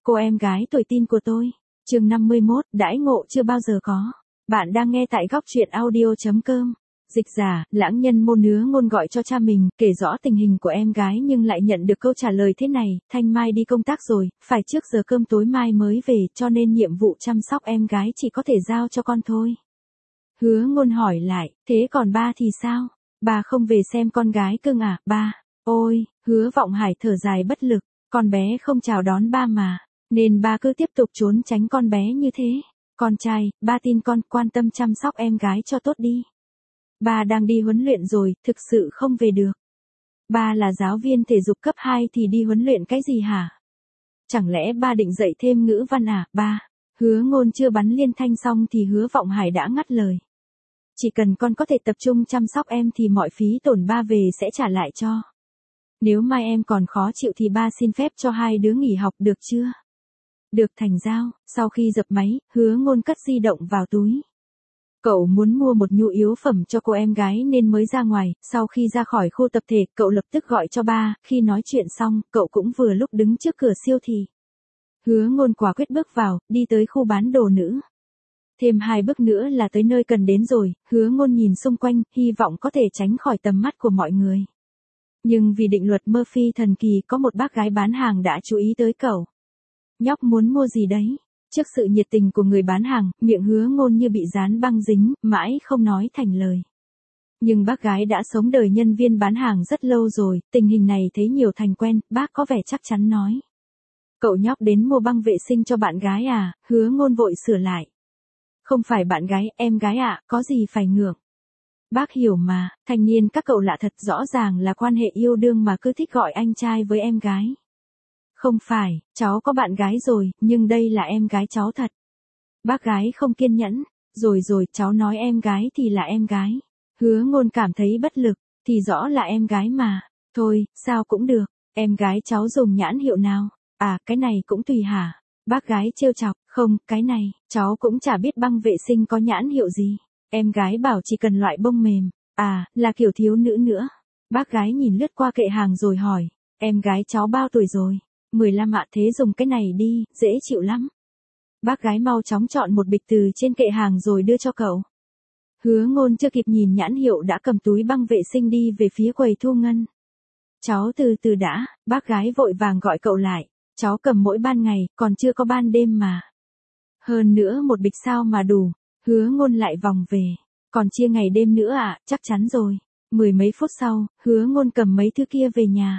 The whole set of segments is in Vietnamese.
Cô em gái tuổi teen của tôi. Chương 51, đãi ngộ chưa bao giờ có. Bạn đang nghe tại góc truyện audio.com. Dịch giả, lãng nhân môn nứa ngôn gọi cho cha mình, kể rõ tình hình của em gái nhưng lại nhận được câu trả lời thế này: Thanh Mai đi công tác rồi, phải trước giờ cơm tối mai mới về, cho nên nhiệm vụ chăm sóc em gái chỉ có thể giao cho con thôi. Hứa Ngôn hỏi lại, thế còn ba thì sao? Ba không về xem con gái cưng à, ba? Ôi, Hứa Vọng Hải thở dài bất lực, con bé không chào đón ba mà, nên ba cứ tiếp tục trốn tránh con bé như thế. Con trai, ba tin con quan tâm chăm sóc em gái cho tốt đi. Ba đang đi huấn luyện rồi, thực sự không về được. Ba là giáo viên thể dục cấp 2 thì đi huấn luyện cái gì hả? Chẳng lẽ ba định dạy thêm ngữ văn à, ba? Hứa Ngôn chưa bắn liên thanh xong thì Hứa Vọng Hải đã ngắt lời. Chỉ cần con có thể tập trung chăm sóc em thì mọi phí tổn ba về sẽ trả lại cho. Nếu mai em còn khó chịu thì ba xin phép cho hai đứa nghỉ học được chưa? Được thành giao. Sau khi dập máy, Hứa Ngôn cất di động vào túi. Cậu muốn mua một nhu yếu phẩm cho cô em gái nên mới ra ngoài. Sau khi ra khỏi khu tập thể, cậu lập tức gọi cho ba. Khi nói chuyện xong, cậu cũng vừa lúc đứng trước cửa siêu thị. Hứa Ngôn quả quyết bước vào, đi tới khu bán đồ nữ. Thêm 2 bước nữa là tới nơi cần đến rồi. Hứa Ngôn nhìn xung quanh, hy vọng có thể tránh khỏi tầm mắt của mọi người. Nhưng vì định luật Murphy thần kỳ, có một bác gái bán hàng đã chú ý tới cậu. Nhóc muốn mua gì đấy? Trước sự nhiệt tình của người bán hàng, miệng Hứa Ngôn như bị dán băng dính, mãi không nói thành lời. Nhưng bác gái đã sống đời nhân viên bán hàng rất lâu rồi, tình hình này thấy nhiều thành quen, bác có vẻ chắc chắn nói. Cậu nhóc đến mua băng vệ sinh cho bạn gái à? Hứa Ngôn vội sửa lại. Không phải bạn gái, em gái ạ, có gì phải ngượng. Bác hiểu mà, thanh niên các cậu lạ thật, rõ ràng là quan hệ yêu đương mà cứ thích gọi anh trai với em gái. Không phải, cháu có bạn gái rồi, nhưng đây là em gái cháu thật. Bác gái không kiên nhẫn. Rồi, cháu nói em gái thì là em gái. Hứa Ngôn cảm thấy bất lực, thì rõ là em gái mà. Thôi, sao cũng được, em gái cháu dùng nhãn hiệu nào? À, cái này cũng tùy hả? Bác gái trêu chọc, không, cái này, cháu cũng chả biết băng vệ sinh có nhãn hiệu gì. Em gái bảo chỉ cần loại bông mềm. À, là kiểu thiếu nữ nữa. Bác gái nhìn lướt qua kệ hàng rồi hỏi, em gái cháu bao tuổi rồi? 15 ạ, thế dùng cái này đi, dễ chịu lắm. Bác gái mau chóng chọn một bịch từ trên kệ hàng rồi đưa cho cậu. Hứa Ngôn chưa kịp nhìn nhãn hiệu đã cầm túi băng vệ sinh đi về phía quầy thu ngân. Cháu từ từ đã, bác gái vội vàng gọi cậu lại. Cháu cầm mỗi ban ngày, còn chưa có ban đêm mà. Hơn nữa một bịch sao mà đủ. Hứa Ngôn lại vòng về. Còn chia ngày đêm nữa à, chắc chắn rồi. 10 mấy phút sau, Hứa Ngôn cầm mấy thứ kia về nhà.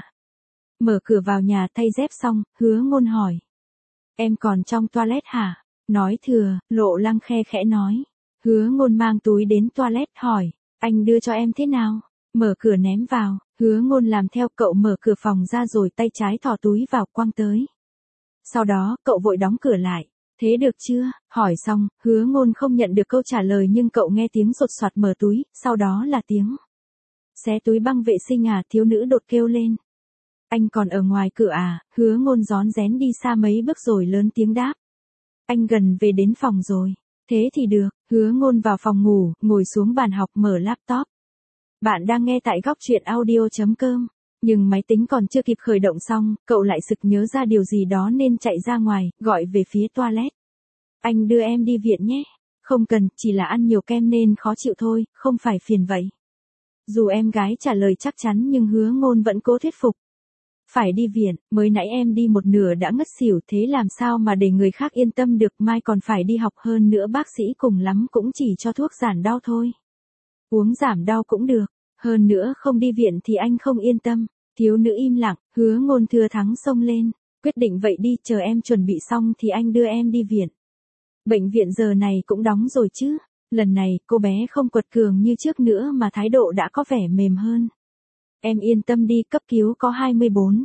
Mở cửa vào nhà thay dép xong, Hứa Ngôn hỏi. Em còn trong toilet hả? Nói thừa, Lộ Lăng khe khẽ nói. Hứa Ngôn mang túi đến toilet hỏi. Anh đưa cho em thế nào? Mở cửa ném vào. Hứa Ngôn làm theo, cậu mở cửa phòng ra rồi tay trái thò túi vào quăng tới. Sau đó, cậu vội đóng cửa lại. Thế được chưa? Hỏi xong, Hứa Ngôn không nhận được câu trả lời nhưng cậu nghe tiếng sột soạt mở túi, sau đó là tiếng xé túi băng vệ sinh à, thiếu nữ đột kêu lên. Anh còn ở ngoài cửa à? Hứa Ngôn rón rén đi xa mấy bước rồi lớn tiếng đáp. Anh gần về đến phòng rồi. Thế thì được. Hứa Ngôn vào phòng ngủ, ngồi xuống bàn học mở laptop. Bạn đang nghe tại góc truyện audio.com. Nhưng máy tính còn chưa kịp khởi động xong, cậu lại sực nhớ ra điều gì đó nên chạy ra ngoài, gọi về phía toilet. Anh đưa em đi viện nhé. Không cần, chỉ là ăn nhiều kem nên khó chịu thôi, không phải phiền vậy. Dù em gái trả lời chắc chắn nhưng Hứa Ngôn vẫn cố thuyết phục. Phải đi viện, mới nãy em đi một nửa đã ngất xỉu, thế làm sao mà để người khác yên tâm được, mai còn phải đi học, hơn nữa bác sĩ cùng lắm cũng chỉ cho thuốc giảm đau thôi. Uống giảm đau cũng được, hơn nữa không đi viện thì anh không yên tâm. Thiếu nữ im lặng, Hứa Ngôn thừa thắng xông lên, quyết định vậy đi, chờ em chuẩn bị xong thì anh đưa em đi viện. Bệnh viện giờ này cũng đóng rồi chứ. Lần này, cô bé không quật cường như trước nữa mà thái độ đã có vẻ mềm hơn. Em yên tâm đi, cấp cứu có 24.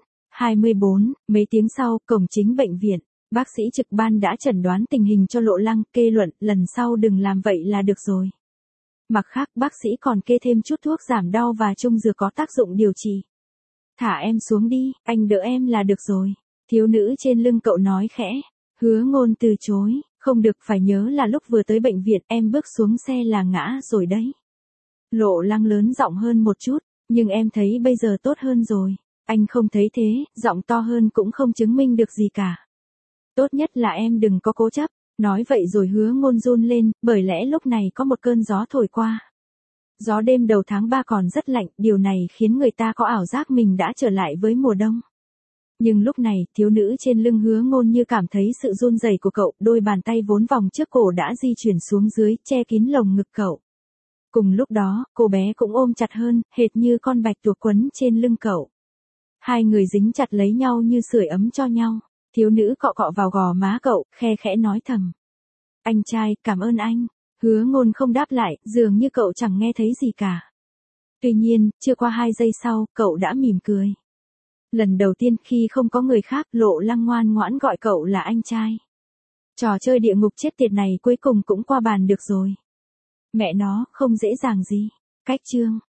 Mấy tiếng sau, cổng chính bệnh viện, bác sĩ trực ban đã chẩn đoán tình hình cho Lộ Lăng, kê luận, lần sau đừng làm vậy là được rồi. Mặt khác, bác sĩ còn kê thêm chút thuốc giảm đau và trung dược có tác dụng điều trị. Thả em xuống đi, anh đỡ em là được rồi. Thiếu nữ trên lưng cậu nói khẽ. Hứa Ngôn từ chối, không được, phải nhớ là lúc vừa tới bệnh viện em bước xuống xe là ngã rồi đấy. Lộ Lăng lớn giọng hơn một chút, nhưng em thấy bây giờ tốt hơn rồi. Anh không thấy thế, giọng to hơn cũng không chứng minh được gì cả. Tốt nhất là em đừng có cố chấp. Nói vậy rồi Hứa Ngôn run lên, bởi lẽ lúc này có một cơn gió thổi qua. Gió đêm đầu tháng 3 còn rất lạnh, điều này khiến người ta có ảo giác mình đã trở lại với mùa đông. Nhưng lúc này, thiếu nữ trên lưng Hứa Ngôn như cảm thấy sự run rẩy của cậu, đôi bàn tay vốn vòng trước cổ đã di chuyển xuống dưới, che kín lồng ngực cậu. Cùng lúc đó, cô bé cũng ôm chặt hơn, hệt như con bạch tuộc quấn trên lưng cậu. Hai người dính chặt lấy nhau như sưởi ấm cho nhau. Thiếu nữ cọ cọ vào gò má cậu, khe khẽ nói thầm. Anh trai, cảm ơn anh. Hứa Ngôn không đáp lại, dường như cậu chẳng nghe thấy gì cả. Tuy nhiên, chưa qua 2 giây sau, cậu đã mỉm cười. Lần đầu tiên khi không có người khác, Lộ Lăng ngoan ngoãn gọi cậu là anh trai. Trò chơi địa ngục chết tiệt này cuối cùng cũng qua bàn được rồi. Mẹ nó, không dễ dàng gì. Cách chương